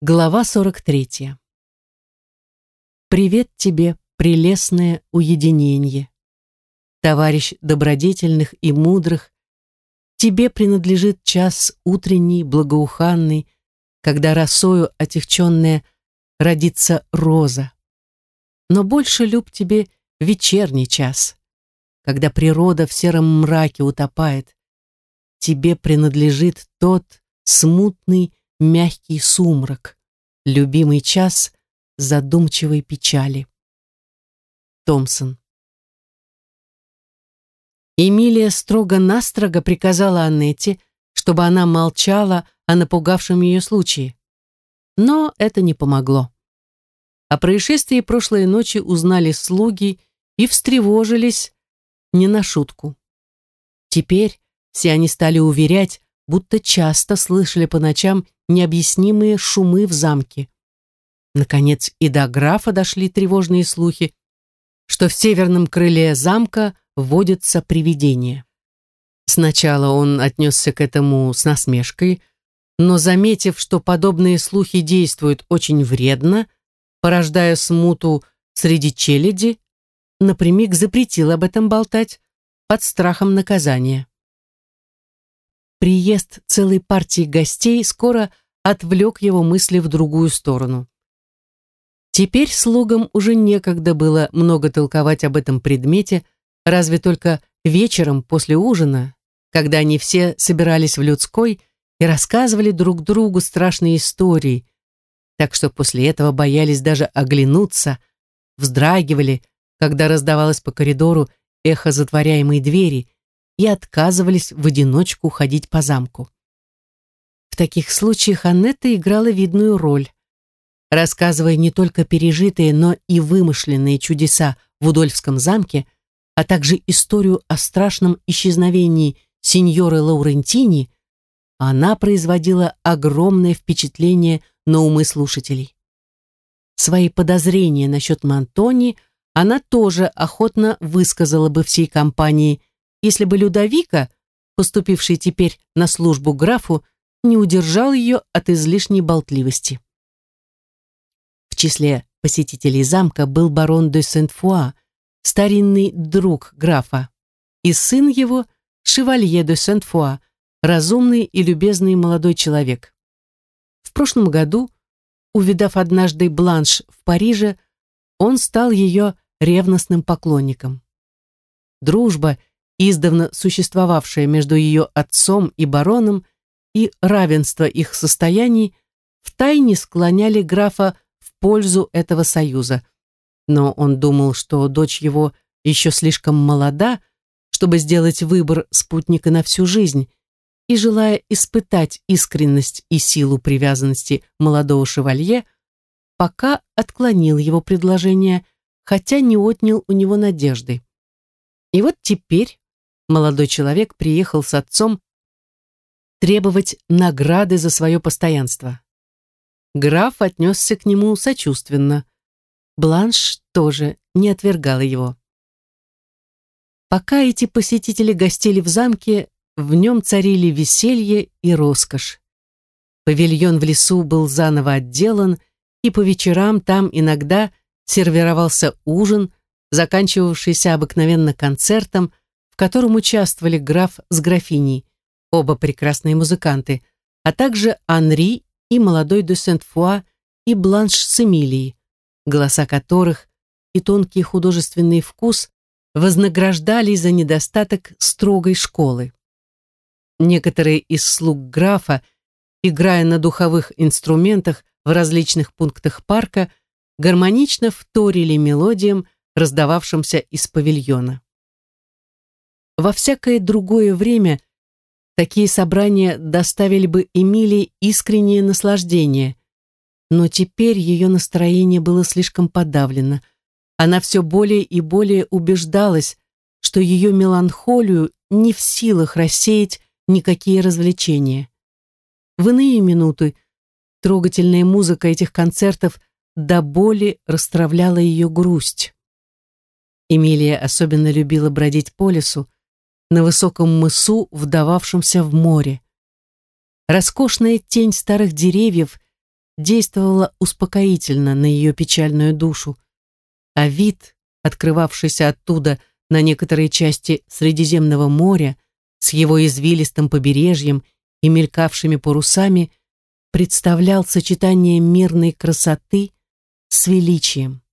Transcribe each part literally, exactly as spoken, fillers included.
Глава сорок третья. Привет тебе, прелестное уединенье. Товарищ добродетельных и мудрых, тебе принадлежит час утренний, благоуханный, когда росою отягченная родится роза. Но больше люб тебе вечерний час, когда природа в сером мраке утопает. Тебе принадлежит тот смутный, мягкий сумрак, любимый час задумчивой печали. Томсон. Эмилия строго-настрого приказала Аннете, чтобы она молчала о напугавшем ее случае. Но это не помогло. О происшествии прошлой ночи узнали слуги и встревожились не на шутку. Теперь все они стали уверять, будто часто слышали по ночам необъяснимые шумы в замке. Наконец и до графа дошли тревожные слухи, что в северном крыле замка водятся привидения. Сначала он отнесся к этому с насмешкой, но, заметив, что подобные слухи действуют очень вредно, порождая смуту среди челяди, напрямик запретил об этом болтать под страхом наказания. Приезд целой партии гостей скоро отвлек его мысли в другую сторону. Теперь слугам уже некогда было много толковать об этом предмете, разве только вечером после ужина, когда они все собирались в людской и рассказывали друг другу страшные истории, так что после этого боялись даже оглянуться, вздрагивали, когда раздавалось по коридору эхо затворяемой двери, и отказывались в одиночку ходить по замку. В таких случаях Аннетта играла видную роль, рассказывая не только пережитые, но и вымышленные чудеса в Удольфском замке, а также историю о страшном исчезновении сеньоры Лаурентини. Она производила огромное впечатление на умы слушателей. Свои подозрения насчет Монтони она тоже охотно высказала бы всей компании, если бы Людовика, поступивший теперь на службу графу, не удержал ее от излишней болтливости. В числе посетителей замка был барон де Сент-Фуа, старинный друг графа, и сын его, шевалье де Сент-Фуа, разумный и любезный молодой человек. В прошлом году, увидав однажды Бланш в Париже, он стал ее ревностным поклонником. Дружба, издавна существовавшее между ее отцом и бароном, и равенство их состояний втайне склоняли графа в пользу этого союза. Но он думал, что дочь его еще слишком молода, чтобы сделать выбор спутника на всю жизнь, и, желая испытать искренность и силу привязанности молодого шевалье, пока отклонил его предложение, хотя не отнял у него надежды. И вот теперь молодой человек приехал с отцом требовать награды за свое постоянство. Граф отнесся к нему сочувственно. Бланш тоже не отвергала его. Пока эти посетители гостили в замке, в нем царили веселье и роскошь. Павильон в лесу был заново отделан, и по вечерам там иногда сервировался ужин, заканчивавшийся обыкновенно концертом, в котором участвовали граф с графиней, оба прекрасные музыканты, а также Анри и молодой де Сент-Фуа и Бланш с Эмилией, голоса которых и тонкий художественный вкус вознаграждали за недостаток строгой школы. Некоторые из слуг графа, играя на духовых инструментах в различных пунктах парка, гармонично вторили мелодиям, раздававшимся из павильона. Во всякое другое время такие собрания доставили бы Эмилии искреннее наслаждение, но теперь ее настроение было слишком подавлено. Она все более и более убеждалась, что ее меланхолию не в силах рассеять никакие развлечения. В иные минуты трогательная музыка этих концертов до боли расстравляла ее грусть. Эмилия особенно любила бродить по лесу, на высоком мысу, вдававшемся в море. Роскошная тень старых деревьев действовало успокоительно на ее печальную душу, а вид, открывавшийся оттуда на некоторые части Средиземного моря, с его извилистым побережьем и мелькавшими парусами, представлял сочетание мирной красоты с величием.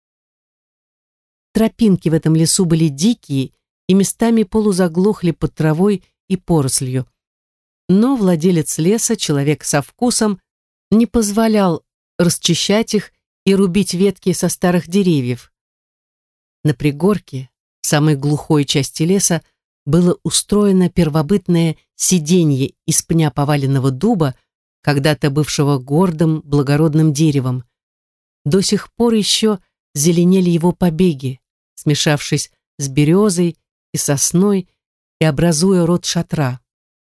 Тропинки в этом лесу были дикие и местами полузаглохли под травой и порослью. Но владелец леса, человек со вкусом, не позволял расчищать их и рубить ветки со старых деревьев. На пригорке, в самой глухой части леса, было устроено первобытное сиденье из пня поваленного дуба, когда-то бывшего гордым благородным деревом. До сих пор еще зеленели его побеги, смешавшись с березой и сосной и образуя рот шатра.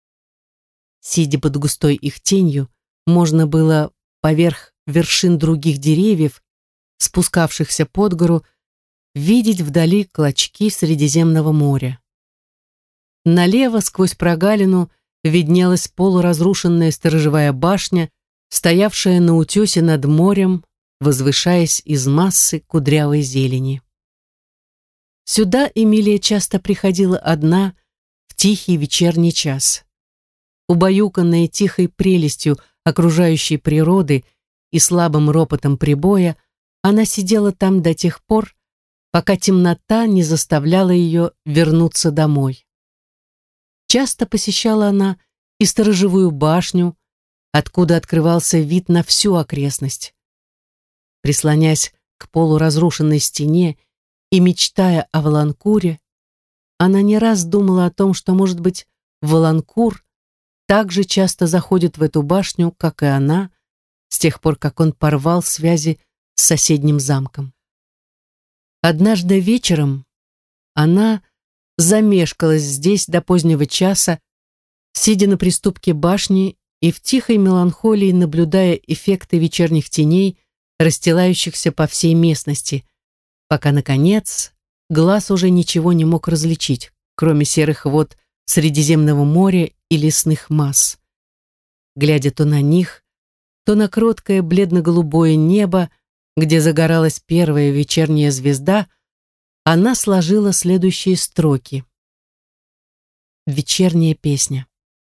Сидя под густой их тенью, можно было поверх вершин других деревьев, спускавшихся под гору, видеть вдали клочки Средиземного моря. Налево, сквозь прогалину, виднелась полуразрушенная сторожевая башня, стоявшая на утесе над морем, возвышаясь из массы кудрявой зелени. Сюда Эмилия часто приходила одна в тихий вечерний час. Убаюканная тихой прелестью окружающей природы и слабым ропотом прибоя, она сидела там до тех пор, пока темнота не заставляла ее вернуться домой. Часто посещала она и сторожевую башню, откуда открывался вид на всю окрестность. Прислонясь к полуразрушенной стене и мечтая о Валанкуре, она не раз думала о том, что, может быть, Валанкур так же часто заходит в эту башню, как и она, с тех пор, как он порвал связи с соседним замком. Однажды вечером она замешкалась здесь до позднего часа, сидя на приступке башни и в тихой меланхолии наблюдая эффекты вечерних теней, расстилающихся по всей местности, пока, наконец, глаз уже ничего не мог различить, кроме серых вод Средиземного моря и лесных масс. Глядя то на них, то на кроткое бледно-голубое небо, где загоралась первая вечерняя звезда, она сложила следующие строки. Вечерняя песня.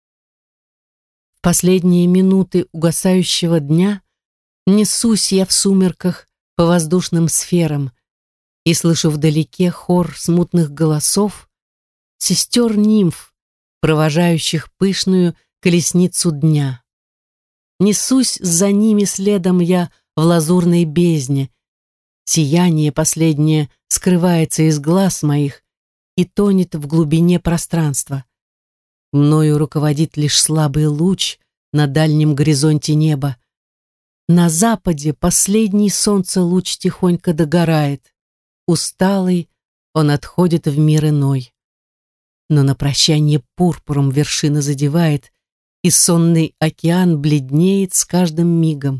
В последние минуты угасающего дня несусь я в сумерках по воздушным сферам и слышу вдалеке хор смутных голосов, сестер-нимф, провожающих пышную колесницу дня. Несусь за ними следом я в лазурной бездне. Сияние последнее скрывается из глаз моих и тонет в глубине пространства. Мною руководит лишь слабый луч на дальнем горизонте неба. На западе последний солнце луч тихонько догорает. Усталый он отходит в мир иной. Но на прощание пурпуром вершина задевает, и сонный океан бледнеет с каждым мигом.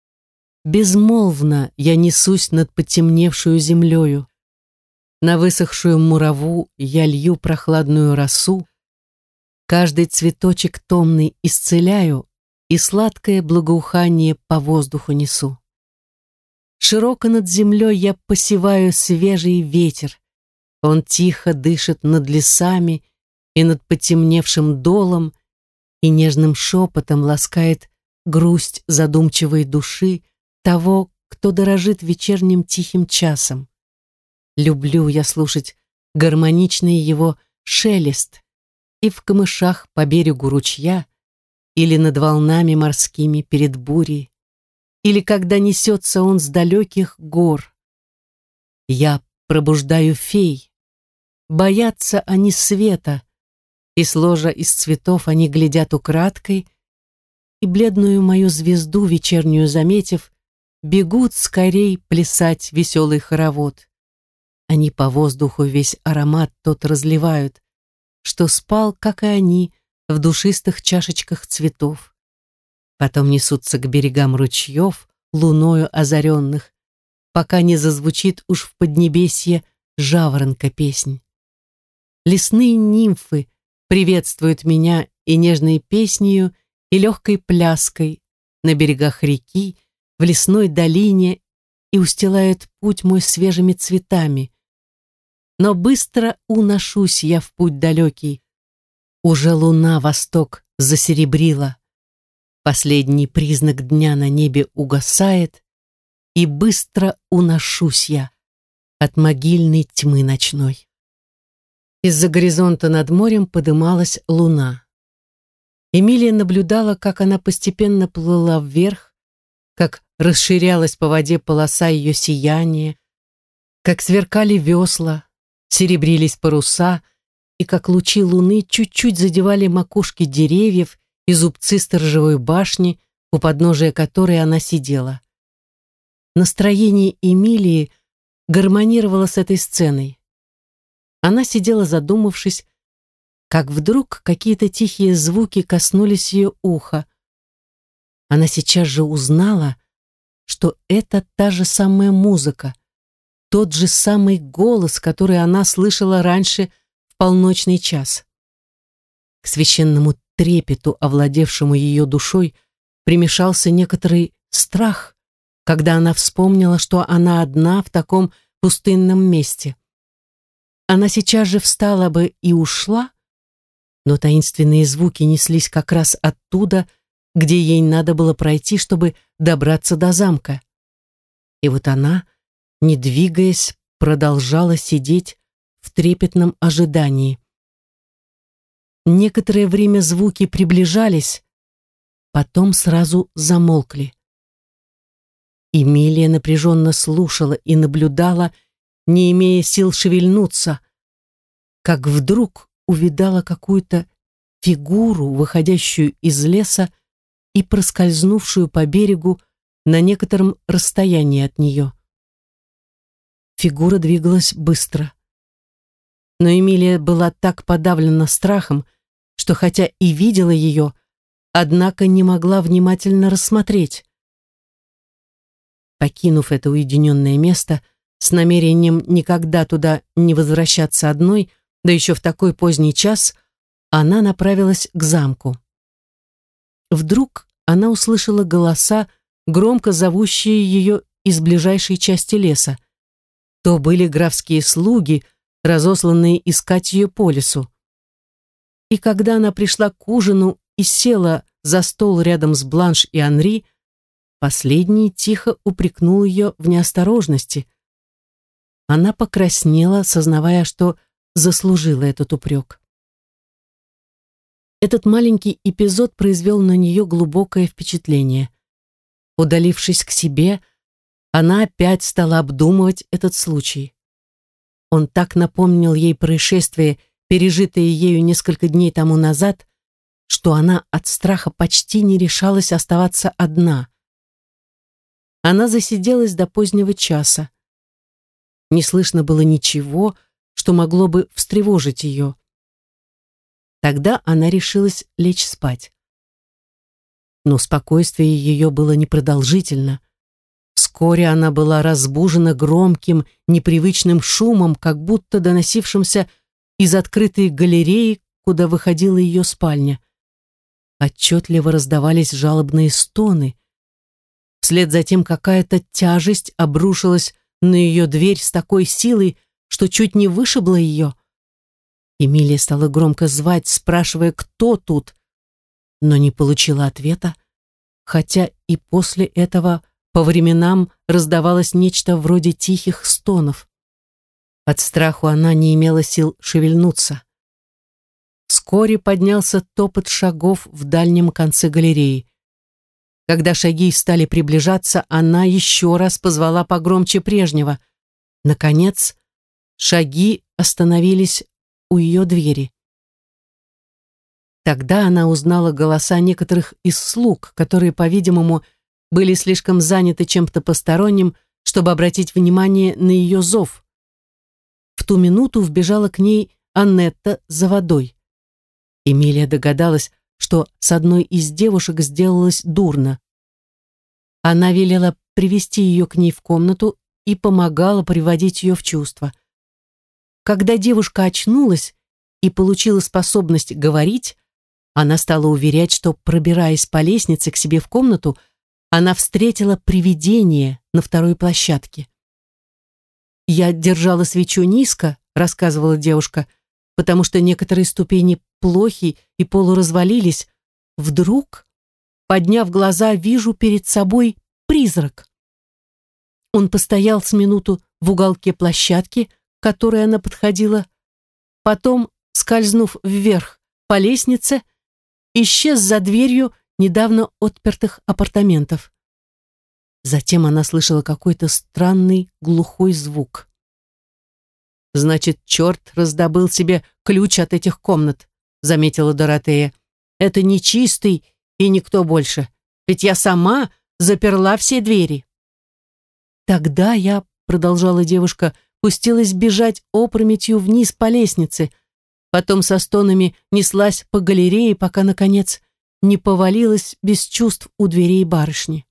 Безмолвно я несусь над потемневшую землею. На высохшую мураву я лью прохладную росу, каждый цветочек томный исцеляю и сладкое благоухание по воздуху несу. Широко над землей я посеваю свежий ветер. Он тихо дышит над лесами и над потемневшим долом и нежным шепотом ласкает грусть задумчивой души того, кто дорожит вечерним тихим часом. Люблю я слушать гармоничный его шелест и в камышах по берегу ручья или над волнами морскими перед бурей, или когда несется он с далеких гор. Я пробуждаю фей. Боятся они света, и с ложа из цветов они глядят украдкой, и бледную мою звезду вечернюю заметив, бегут скорей плясать веселый хоровод. Они по воздуху весь аромат тот разливают, что спал, как и они, в душистых чашечках цветов. Потом несутся к берегам ручьев, луною озаренных, пока не зазвучит уж в поднебесье жаворонка песнь. Лесные нимфы приветствуют меня и нежной песнею, и легкой пляской на берегах реки, в лесной долине и устилают путь мой свежими цветами. Но быстро уношусь я в путь далекий. Уже луна восток засеребрила. Последний признак дня на небе угасает, и быстро уношусь я от могильной тьмы ночной. Из-за горизонта над морем подымалась луна. Эмилия наблюдала, как она постепенно плыла вверх, как расширялась по воде полоса ее сияния, как сверкали весла, серебрились паруса, и как лучи луны чуть-чуть задевали макушки деревьев и зубцы сторожевой башни, у подножия которой она сидела. Настроение Эмилии гармонировало с этой сценой. Она сидела задумавшись, как вдруг какие-то тихие звуки коснулись ее уха. Она сейчас же узнала, что это та же самая музыка, тот же самый голос, который она слышала раньше в полночный час. К священному трепету, овладевшему ее душой, примешался некоторый страх, когда она вспомнила, что она одна в таком пустынном месте. Она сейчас же встала бы и ушла, но таинственные звуки неслись как раз оттуда, где ей надо было пройти, чтобы добраться до замка. И вот она, не двигаясь, продолжала сидеть в трепетном ожидании. Некоторое время звуки приближались, потом сразу замолкли. Эмилия напряженно слушала и наблюдала, не имея сил шевельнуться, как вдруг увидала какую-то фигуру, выходящую из леса и проскользнувшую по берегу на некотором расстоянии от нее. Фигура двигалась быстро. Но Эмилия была так подавлена страхом, что хотя и видела ее, однако не могла внимательно рассмотреть. Покинув это уединенное место, с намерением никогда туда не возвращаться одной, да еще в такой поздний час, она направилась к замку. Вдруг она услышала голоса, громко зовущие ее из ближайшей части леса. То были графские слуги, разосланные искать ее по лесу. И когда она пришла к ужину и села за стол рядом с Бланш и Анри, последний тихо упрекнул ее в неосторожности. Она покраснела, сознавая, что заслужила этот упрек. Этот маленький эпизод произвел на нее глубокое впечатление. Удалившись к себе, она опять стала обдумывать этот случай. Он так напомнил ей происшествие, пережитое ею несколько дней тому назад, что она от страха почти не решалась оставаться одна. Она засиделась до позднего часа. Не слышно было ничего, что могло бы встревожить ее. Тогда она решилась лечь спать. Но спокойствие ее было непродолжительно. Вскоре она была разбужена громким, непривычным шумом, как будто доносившимся из открытой галереи, куда выходила ее спальня. Отчетливо раздавались жалобные стоны. Вслед за тем какая-то тяжесть обрушилась на ее дверь с такой силой, что чуть не вышибла ее. Эмилия стала громко звать, спрашивая, кто тут, но не получила ответа, хотя и после этого по временам раздавалось нечто вроде тихих стонов. От страху она не имела сил шевельнуться. Вскоре поднялся топот шагов в дальнем конце галереи. Когда шаги стали приближаться, она еще раз позвала погромче прежнего. Наконец, шаги остановились у ее двери. Тогда она узнала голоса некоторых из слуг, которые, по-видимому, были слишком заняты чем-то посторонним, чтобы обратить внимание на ее зов. В ту минуту вбежала к ней Аннетта за водой. Эмилия догадалась, что с одной из девушек сделалось дурно. Она велела привести ее к ней в комнату и помогала приводить ее в чувство. Когда девушка очнулась и получила способность говорить, она стала уверять, что, пробираясь по лестнице к себе в комнату, она встретила привидение на второй площадке. «Я держала свечу низко», — рассказывала девушка, «потому что некоторые ступени плохи и полуразвалились. Вдруг, подняв глаза, вижу перед собой призрак. Он постоял с минуту в уголке площадки, к которой она подходила, потом, скользнув вверх по лестнице, исчез за дверью недавно отпертых апартаментов. Затем она слышала какой-то странный глухой звук. «Значит, черт раздобыл себе ключ от этих комнат», — заметила Доротея. «Это нечистый и никто больше, ведь я сама заперла все двери». «Тогда я», — продолжала девушка, — пустилась бежать опрометью вниз по лестнице, потом со стонами неслась по галерее, пока, наконец, не повалилась без чувств у дверей барышни».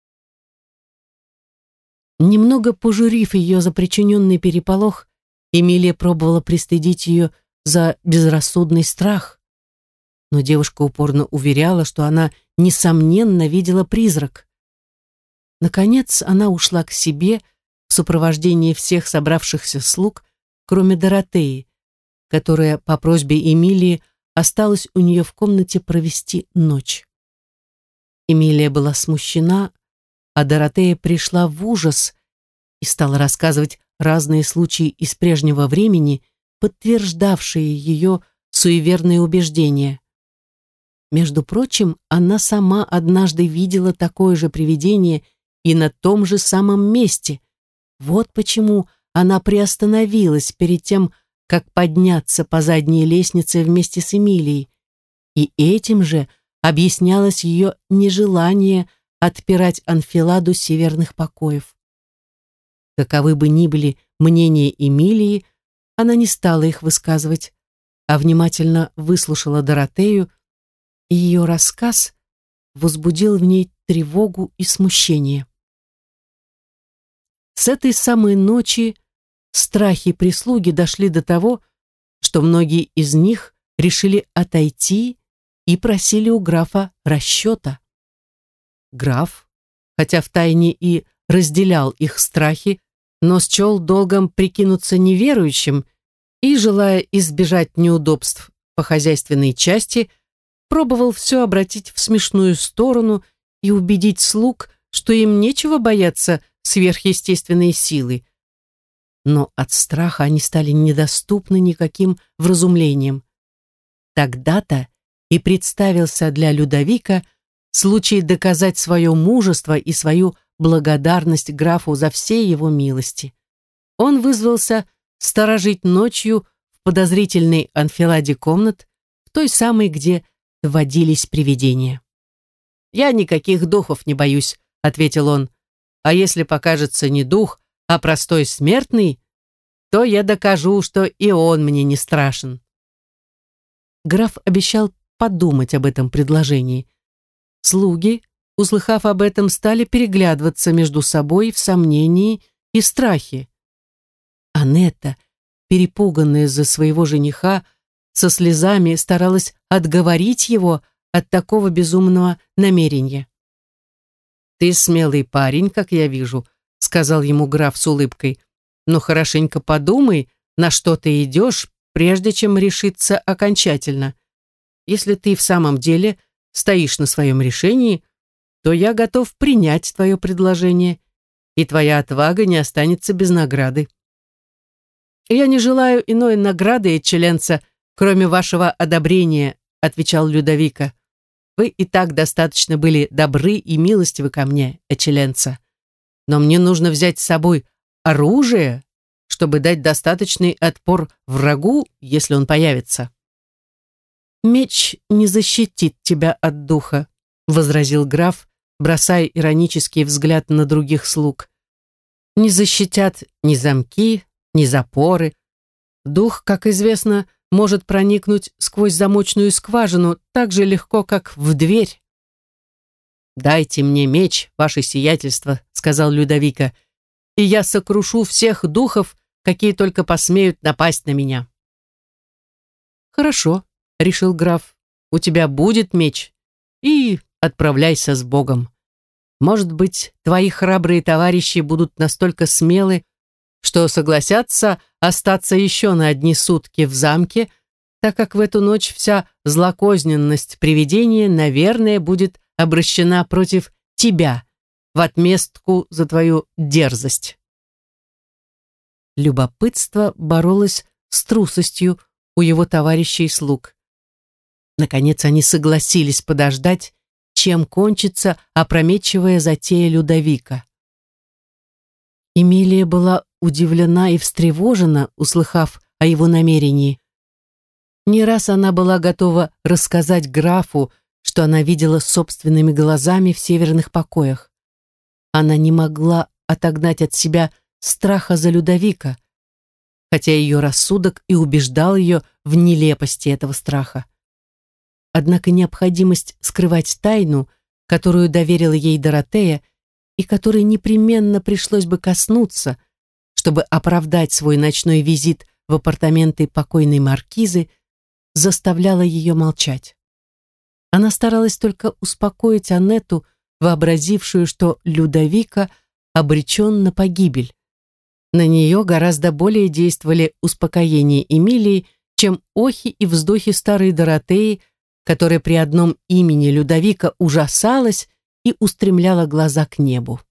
Немного пожурив ее за причиненный переполох, Эмилия пробовала пристыдить ее за безрассудный страх, но девушка упорно уверяла, что она, несомненно, видела призрак. Наконец она ушла к себе в сопровождении всех собравшихся слуг, кроме Доротеи, которая по просьбе Эмилии осталась у нее в комнате провести ночь. Эмилия была смущена, а Доротея пришла в ужас и стала рассказывать разные случаи из прежнего времени, подтверждавшие ее суеверные убеждения. Между прочим, она сама однажды видела такое же привидение и на том же самом месте. Вот почему она приостановилась перед тем, как подняться по задней лестнице вместе с Эмилией, и этим же объяснялось ее нежелание отпирать анфиладу северных покоев. Каковы бы ни были мнения Эмилии, она не стала их высказывать, а внимательно выслушала Доротею, и ее рассказ возбудил в ней тревогу и смущение. С этой самой ночи страхи прислуги дошли до того, что многие из них решили отойти и просили у графа расчета. Граф, хотя втайне и разделял их страхи, но счел долгом прикинуться неверующим и, желая избежать неудобств по хозяйственной части, пробовал все обратить в смешную сторону и убедить слуг, что им нечего бояться сверхъестественной силы. Но от страха они стали недоступны никаким вразумлениям. Тогда-то и представился для Людовика случай доказать свое мужество и свою благодарность графу за все его милости. Он вызвался сторожить ночью в подозрительной анфиладе комнат, в той самой, где водились привидения. «Я никаких духов не боюсь», — ответил он. «А если покажется не дух, а простой смертный, то я докажу, что и он мне не страшен». Граф обещал подумать об этом предложении. Слуги, услыхав об этом, стали переглядываться между собой в сомнении и страхе. Анетта, перепуганная за своего жениха, со слезами старалась отговорить его от такого безумного намерения. «Ты смелый парень, как я вижу», — сказал ему граф с улыбкой, «но хорошенько подумай, на что ты идешь, прежде чем решиться окончательно. Если ты в самом деле стоишь на своем решении, то я готов принять твое предложение, и твоя отвага не останется без награды». «Я не желаю иной награды, Экчелленца, кроме вашего одобрения», — отвечал Людовика. «Вы и так достаточно были добры и милостивы ко мне, Экчелленца. Но мне нужно взять с собой оружие, чтобы дать достаточный отпор врагу, если он появится». «Меч не защитит тебя от духа», — возразил граф, бросая иронический взгляд на других слуг. «Не защитят ни замки, ни запоры. Дух, как известно, может проникнуть сквозь замочную скважину так же легко, как в дверь». «Дайте мне меч, ваше сиятельство», — сказал Людовика, «и я сокрушу всех духов, какие только посмеют напасть на меня». «Хорошо», — решил граф, — «у тебя будет меч, и отправляйся с Богом. Может быть, твои храбрые товарищи будут настолько смелы, что согласятся остаться еще на одни сутки в замке, так как в эту ночь вся злокозненность привидения, наверное, будет обращена против тебя в отместку за твою дерзость. Любопытство боролось с трусостью у его товарищей и слуг. Наконец они согласились подождать, чем кончится опрометчивая затея Людовика. Эмилия была удивлена и встревожена, услыхав о его намерении. Не раз она была готова рассказать графу, что она видела собственными глазами в северных покоях. Она не могла отогнать от себя страха за Людовика, хотя ее рассудок и убеждал ее в нелепости этого страха. Однако необходимость скрывать тайну, которую доверила ей Доротея, и которой непременно пришлось бы коснуться, чтобы оправдать свой ночной визит в апартаменты покойной маркизы, заставляла ее молчать. Она старалась только успокоить Аннету, вообразившую, что Людовика обречен на погибель. На нее гораздо более действовали успокоение Эмилии, чем охи и вздохи старой Доротеи, которая при одном имени Людовика ужасалась и устремляла глаза к небу.